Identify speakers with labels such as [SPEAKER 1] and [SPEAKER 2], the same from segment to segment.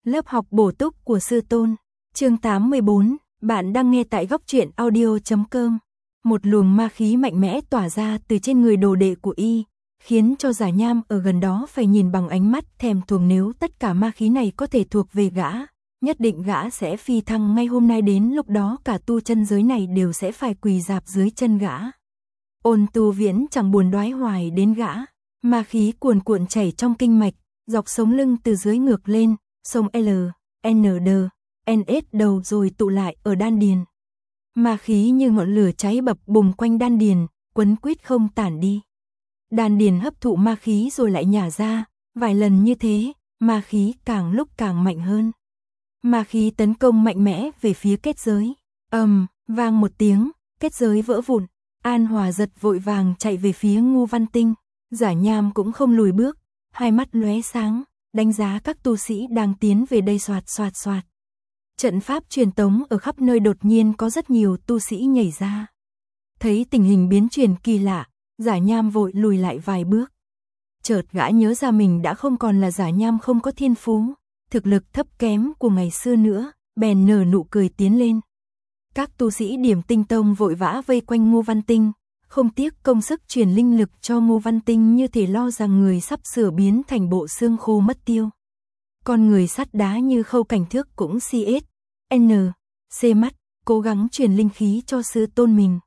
[SPEAKER 1] Lớp học bổ túc của sư tôn. Chương 814, bạn đang nghe tại góc truyện audio.com. Một luồng ma khí mạnh mẽ tỏa ra từ trên người đồ đệ của y, khiến cho Giả Nham ở gần đó phải nhìn bằng ánh mắt thèm thuồng. Nếu tất cả ma khí này có thể thuộc về gã, nhất định gã sẽ phi thăng ngay hôm nay, đến lúc đó cả tu chân giới này đều sẽ phải quỳ rạp dưới chân gã. Ôn Tu Viễn chẳng buồn đoái hoài đến gã, ma khí cuồn cuộn chảy trong kinh mạch, dọc sống lưng từ dưới ngược lên, sông L, N, D, NS đầu rồi tụ lại ở đan điền. Ma khí như ngọn lửa cháy bập bùng quanh đan điền, quấn quýt không tản đi. Đan điền hấp thụ ma khí rồi lại nhả ra, vài lần như thế, ma khí càng lúc càng mạnh hơn. Ma khí tấn công mạnh mẽ về phía kết giới. Vang một tiếng, kết giới vỡ vụn. An Hòa giật vội vàng chạy về phía Ngô Văn Tinh. Giả Nham cũng không lùi bước, hai mắt lóe sáng, đánh giá các tu sĩ đang tiến về đây xoạt xoạt xoạt. Trận pháp truyền tống ở khắp nơi, đột nhiên có rất nhiều tu sĩ nhảy ra. Thấy tình hình biến chuyển kỳ lạ, Giả Nham vội lùi lại vài bước. Chợt gã nhớ ra mình đã không còn là Giả Nham không có thiên phú, thực lực thấp kém của ngày xưa nữa, bèn nở nụ cười tiến lên. Các tu sĩ Điểm Tinh Tông vội vã vây quanh Ngô Văn Tinh, không tiếc công sức truyền linh lực cho Ngô Văn Tinh, như thể lo rằng người sắp sửa biến thành bộ xương khô mất tiêu. Con người sắt đá như Khâu Cảnh Thước cũng CS, N, C mắt, cố gắng truyền linh khí cho sư tôn mình.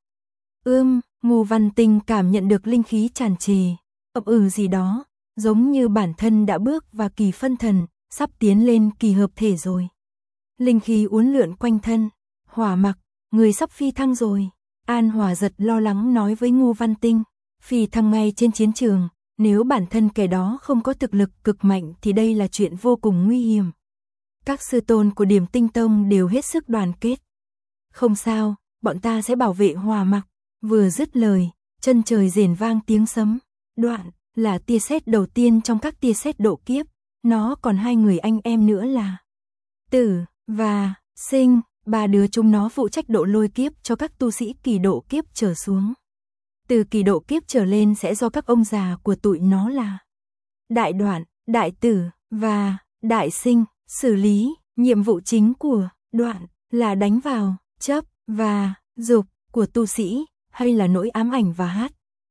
[SPEAKER 1] Ngô Văn Tinh cảm nhận được linh khí tràn trề, gì đó, giống như bản thân đã bước vào kỳ phân thần, sắp tiến lên kỳ hợp thể rồi. Linh khí uốn lượn quanh thân. Hỏa Mặc, người sắp phi thăng rồi. An Hòa giật lo lắng nói với Ngô Văn Tinh. Phi thăng ngay trên chiến trường, nếu bản thân kẻ đó không có thực lực cực mạnh thì đây là chuyện vô cùng nguy hiểm. Các sư tôn của Điểm Tinh Tông đều hết sức đoàn kết. Không sao, bọn ta sẽ bảo vệ Hỏa Mặc. Vừa dứt lời, chân trời rền vang tiếng sấm. Đoạn là tia sét đầu tiên trong các tia sét độ kiếp. Nó còn hai người anh em nữa là Tử và Sinh. Ba đứa chúng nó phụ trách độ lôi kiếp cho các tu sĩ kỳ độ kiếp trở xuống. Từ kỳ độ kiếp trở lên sẽ do các ông già của tụi nó là Đại Đoạn, Đại Tử và Đại Sinh xử lý. Nhiệm vụ chính của Đoạn là đánh vào chấp và dục của tu sĩ, hay là nỗi ám ảnh và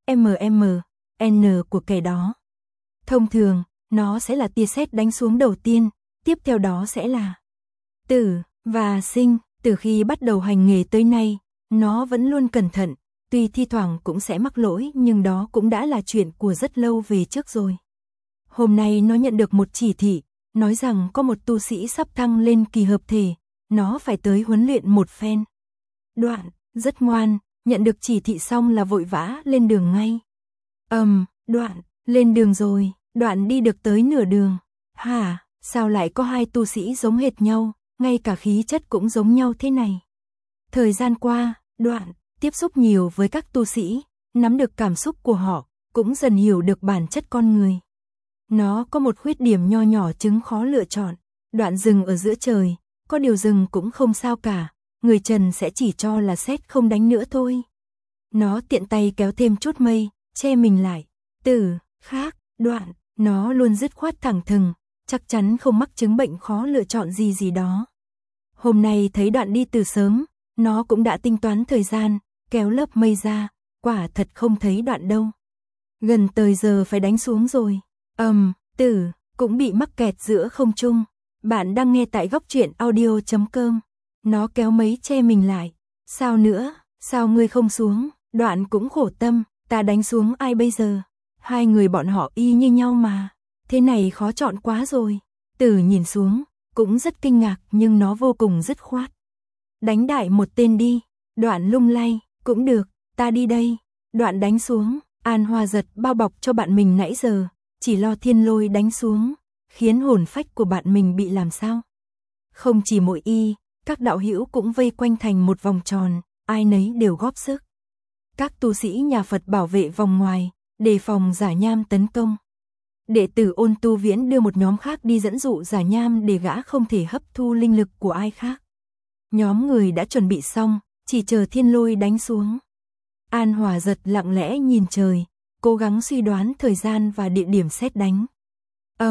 [SPEAKER 1] N của kẻ đó. Thông thường, nó sẽ là tia sét đánh xuống đầu tiên, tiếp theo đó sẽ là Tử và Sinh. Từ khi bắt đầu hành nghề tới nay, nó vẫn luôn cẩn thận, tuy thi thoảng cũng sẽ mắc lỗi, nhưng đó cũng đã là chuyện của rất lâu về trước rồi. Hôm nay nó nhận được một chỉ thị, nói rằng có một tu sĩ sắp thăng lên kỳ hợp thể, nó phải tới huấn luyện một phen. Đoạn rất ngoan, nhận được chỉ thị xong là vội vã lên đường ngay. Đoạn lên đường rồi. Đoạn đi được tới nửa đường. Hả, sao lại có hai tu sĩ giống hệt nhau, ngay cả khí chất cũng giống nhau thế này? Thời gian qua, Đoạn tiếp xúc nhiều với các tu sĩ, nắm được cảm xúc của họ, cũng dần hiểu được bản chất con người. Nó có một khuyết điểm nho nhỏ chứng khó lựa chọn. Đoạn dừng ở giữa trời, có điều dừng cũng không sao cả, người trần sẽ chỉ cho là sét không đánh nữa thôi. Nó tiện tay kéo thêm chút mây, che mình lại. Tử, khác, Đoạn, nó luôn dứt khoát thẳng thừng, chắc chắn không mắc chứng bệnh khó lựa chọn gì đó. Hôm nay thấy Đoạn đi từ sớm, nó cũng đã tính toán thời gian, kéo lớp mây ra, quả thật không thấy Đoạn đâu. Gần tới giờ phải đánh xuống rồi. Tử cũng bị mắc kẹt giữa không trung. Bạn đang nghe tại góc truyện audio.com. Nó kéo mấy che mình lại. Sao nữa, sao ngươi không xuống? Đoạn cũng khổ tâm, ta đánh xuống ai bây giờ? Hai người bọn họ y như nhau mà. Thế này khó chọn quá rồi. Tử nhìn xuống, cũng rất kinh ngạc, nhưng nó vô cùng dứt khoát. Đánh đại một tên đi. Đoạn lung lay, cũng được, ta đi đây. Đoạn đánh xuống. An Hòa giật bao bọc cho bạn mình nãy giờ, chỉ lo thiên lôi đánh xuống, khiến hồn phách của bạn mình bị làm sao. Không chỉ mỗi y, các đạo hữu cũng vây quanh thành một vòng tròn, ai nấy đều góp sức. Các tu sĩ nhà Phật bảo vệ vòng ngoài, đề phòng Giả Nham tấn công. Đệ tử Ôn Tu Viễn đưa một nhóm khác đi dẫn dụ Giả Nham để gã không thể hấp thu linh lực của ai khác. Nhóm người đã chuẩn bị xong, chỉ chờ thiên lôi đánh xuống. An Hòa giật lặng lẽ nhìn trời, cố gắng suy đoán thời gian và địa điểm sét đánh.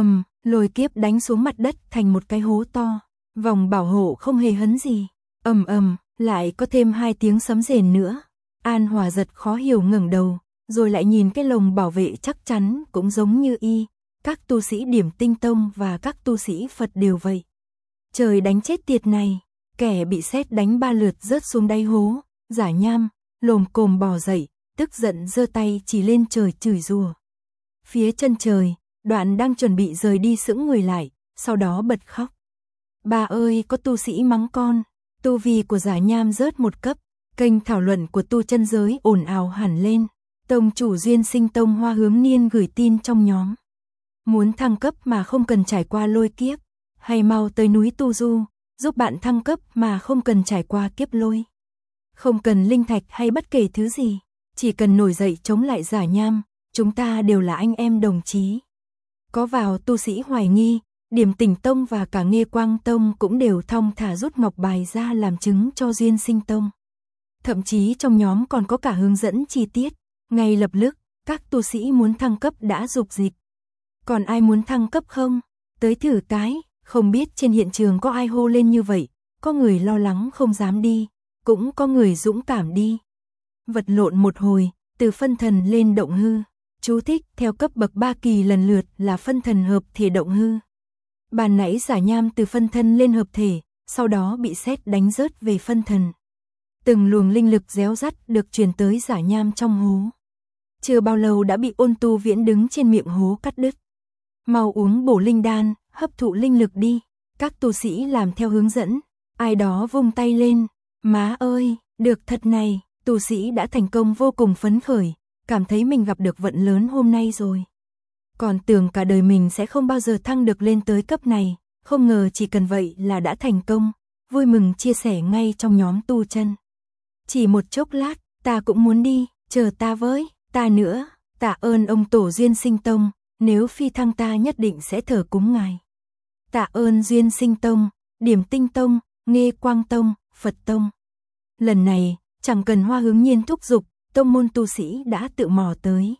[SPEAKER 1] lôi kiếp đánh xuống mặt đất thành một cái hố to, vòng bảo hộ không hề hấn gì. Ầm ầm, lại có thêm 2 tiếng sấm rền nữa. An Hòa giật khó hiểu ngẩng đầu, rồi lại nhìn cái lồng bảo vệ chắc chắn cũng giống như y, các tu sĩ Điểm Tinh Tông và các tu sĩ Phật đều vậy. Trời đánh chết tiệt này, kẻ bị sét đánh 3 lượt rớt xuống đáy hố, Giả Nham lồm cồm bò dậy, tức giận giơ tay chỉ lên trời chửi rủa. Phía chân trời, Đoạn đang chuẩn bị rời đi sững người lại, sau đó bật khóc. Bà ơi, có tu sĩ mắng con, tu vi của Giả Nham rớt 1 cấp, kênh thảo luận của tu chân giới ồn ào hẳn lên. Tông chủ Duyên Sinh Tông Hoa Hướng Niên gửi tin trong nhóm. Muốn thăng cấp mà không cần trải qua lôi kiếp, hay mau tới núi Tu Du, giúp bạn thăng cấp mà không cần trải qua kiếp lôi. Không cần linh thạch hay bất kể thứ gì, chỉ cần nổi dậy chống lại Giả Nham, chúng ta đều là anh em đồng chí. Có vào tu sĩ hoài nghi, Điểm Tỉnh Tông và cả Nghê Quang Tông cũng đều thong thả rút ngọc bài ra làm chứng cho Duyên Sinh Tông. Thậm chí trong nhóm còn có cả hướng dẫn chi tiết, ngay lập tức, các tu sĩ muốn thăng cấp đã rục dịch. Còn ai muốn thăng cấp không? Tới thử cái, không biết trên hiện trường có ai hô lên như vậy, có người lo lắng không dám đi, cũng có người dũng cảm đi. Vật lộn một hồi, từ phân thần lên động hư. Chú thích, theo cấp bậc 3 kỳ lần lượt là phân thần hợp thể động hư. Ban nãy Giả Nham từ phân thân lên hợp thể, sau đó bị sét đánh rớt về phân thần. Từng luồng linh lực réo rắt được truyền tới Giả Nham trong hố. Chưa bao lâu đã bị Ôn Tu Viễn đứng trên miệng hố cắt đứt. Mau uống bổ linh đan, hấp thụ linh lực đi. Các tu sĩ làm theo hướng dẫn. Ai đó vung tay lên. Má ơi, được thật này. Tu sĩ đã thành công vô cùng phấn khởi, cảm thấy mình gặp được vận lớn hôm nay rồi. Còn tưởng cả đời mình sẽ không bao giờ thăng được lên tới cấp này, không ngờ chỉ cần vậy là đã thành công, vui mừng chia sẻ ngay trong nhóm tu chân. Chỉ một chốc lát, ta cũng muốn đi, chờ ta với, ta nữa, tạ ơn ông tổ Duyên Sinh Tông, nếu phi thăng ta nhất định sẽ thờ cúng ngài. Tạ ơn Duyên Sinh Tông, Điểm Tinh Tông, Nghê Quang Tông, Phật Tông. Lần này, chẳng cần Hoa Hướng Nhiên thúc giục, tông môn tu sĩ đã tự mò tới.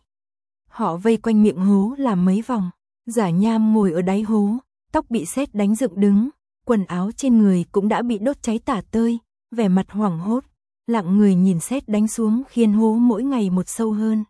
[SPEAKER 1] Họ vây quanh miệng hố làm mấy vòng, Giả Nham ngồi ở đáy hố, tóc bị sét đánh dựng đứng, quần áo trên người cũng đã bị đốt cháy tả tơi, vẻ mặt hoảng hốt, lặng người nhìn sét đánh xuống khiến hố mỗi ngày một sâu hơn.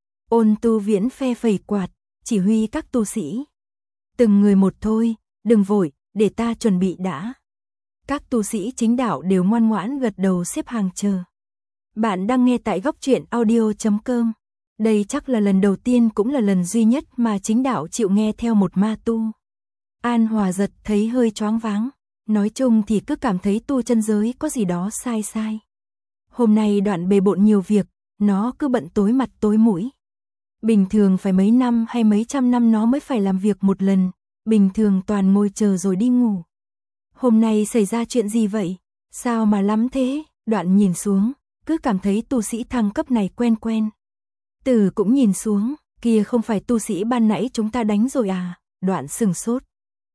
[SPEAKER 1] Ôn Tu Viễn phe phẩy quạt, chỉ huy các tu sĩ. Từng người một thôi, đừng vội, để ta chuẩn bị đã. Các tu sĩ chính đạo đều ngoan ngoãn gật đầu xếp hàng chờ. Bạn đang nghe tại Góc Truyện Audio.com. Đây chắc là lần đầu tiên cũng là lần duy nhất mà chính đạo chịu nghe theo một ma tu. An Hòa giật thấy hơi choáng váng. Nói chung thì cứ cảm thấy tu chân giới có gì đó sai sai. Hôm nay Đoạn bề bộn nhiều việc, nó cứ bận tối mặt tối mũi. Bình thường phải mấy năm hay mấy trăm năm nó mới phải làm việc một lần, bình thường toàn ngồi chờ rồi đi ngủ. Hôm nay xảy ra chuyện gì vậy? Sao mà lắm thế? Đoạn nhìn xuống, cứ cảm thấy tu sĩ thăng cấp này quen quen. Tử cũng nhìn xuống, kia không phải tu sĩ ban nãy chúng ta đánh rồi à? Đoạn sừng sốt.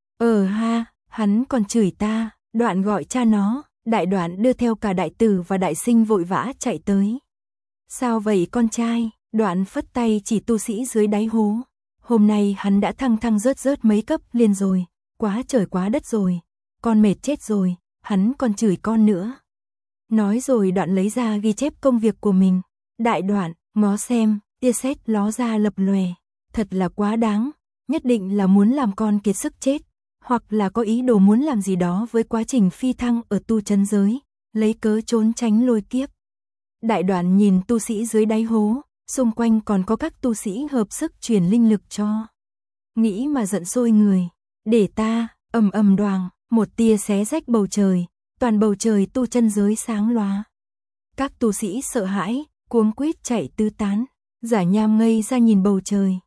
[SPEAKER 1] Ha, hắn còn chửi ta. Đoạn gọi cha nó, Đại Đoạn đưa theo cả Đại Tử và Đại Sinh vội vã chạy tới. Sao vậy con trai? Đoạn phất tay chỉ tu sĩ dưới đáy hố. Hôm nay hắn đã thăng rớt mấy cấp liền rồi, quá trời quá đất rồi. Con mệt chết rồi, hắn còn chửi con nữa. Nói rồi Đoạn lấy ra ghi chép công việc của mình. Đại Đoạn, ngó xem, tia sét ló ra lập lòe. Thật là quá đáng, nhất định là muốn làm con kiệt sức chết. Hoặc là có ý đồ muốn làm gì đó với quá trình phi thăng ở tu chân giới, lấy cớ trốn tránh lôi kiếp. Đại Đoạn nhìn tu sĩ dưới đáy hố, xung quanh còn có các tu sĩ hợp sức truyền linh lực cho. Nghĩ mà giận sôi người, để ta, ầm đoàng, một tia xé rách bầu trời, toàn bầu trời tu chân giới sáng lóa. Các tu sĩ sợ hãi, cuống quýt chạy tứ tán, Giả Nham ngây ra nhìn bầu trời.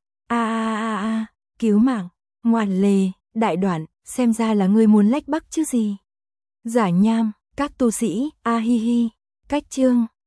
[SPEAKER 1] Cứu mạng, ngoan lề, Đại Đoạn, xem ra là ngươi muốn lách bắc chứ gì. Giả Nham, các tu sĩ, hi hi, cách chương.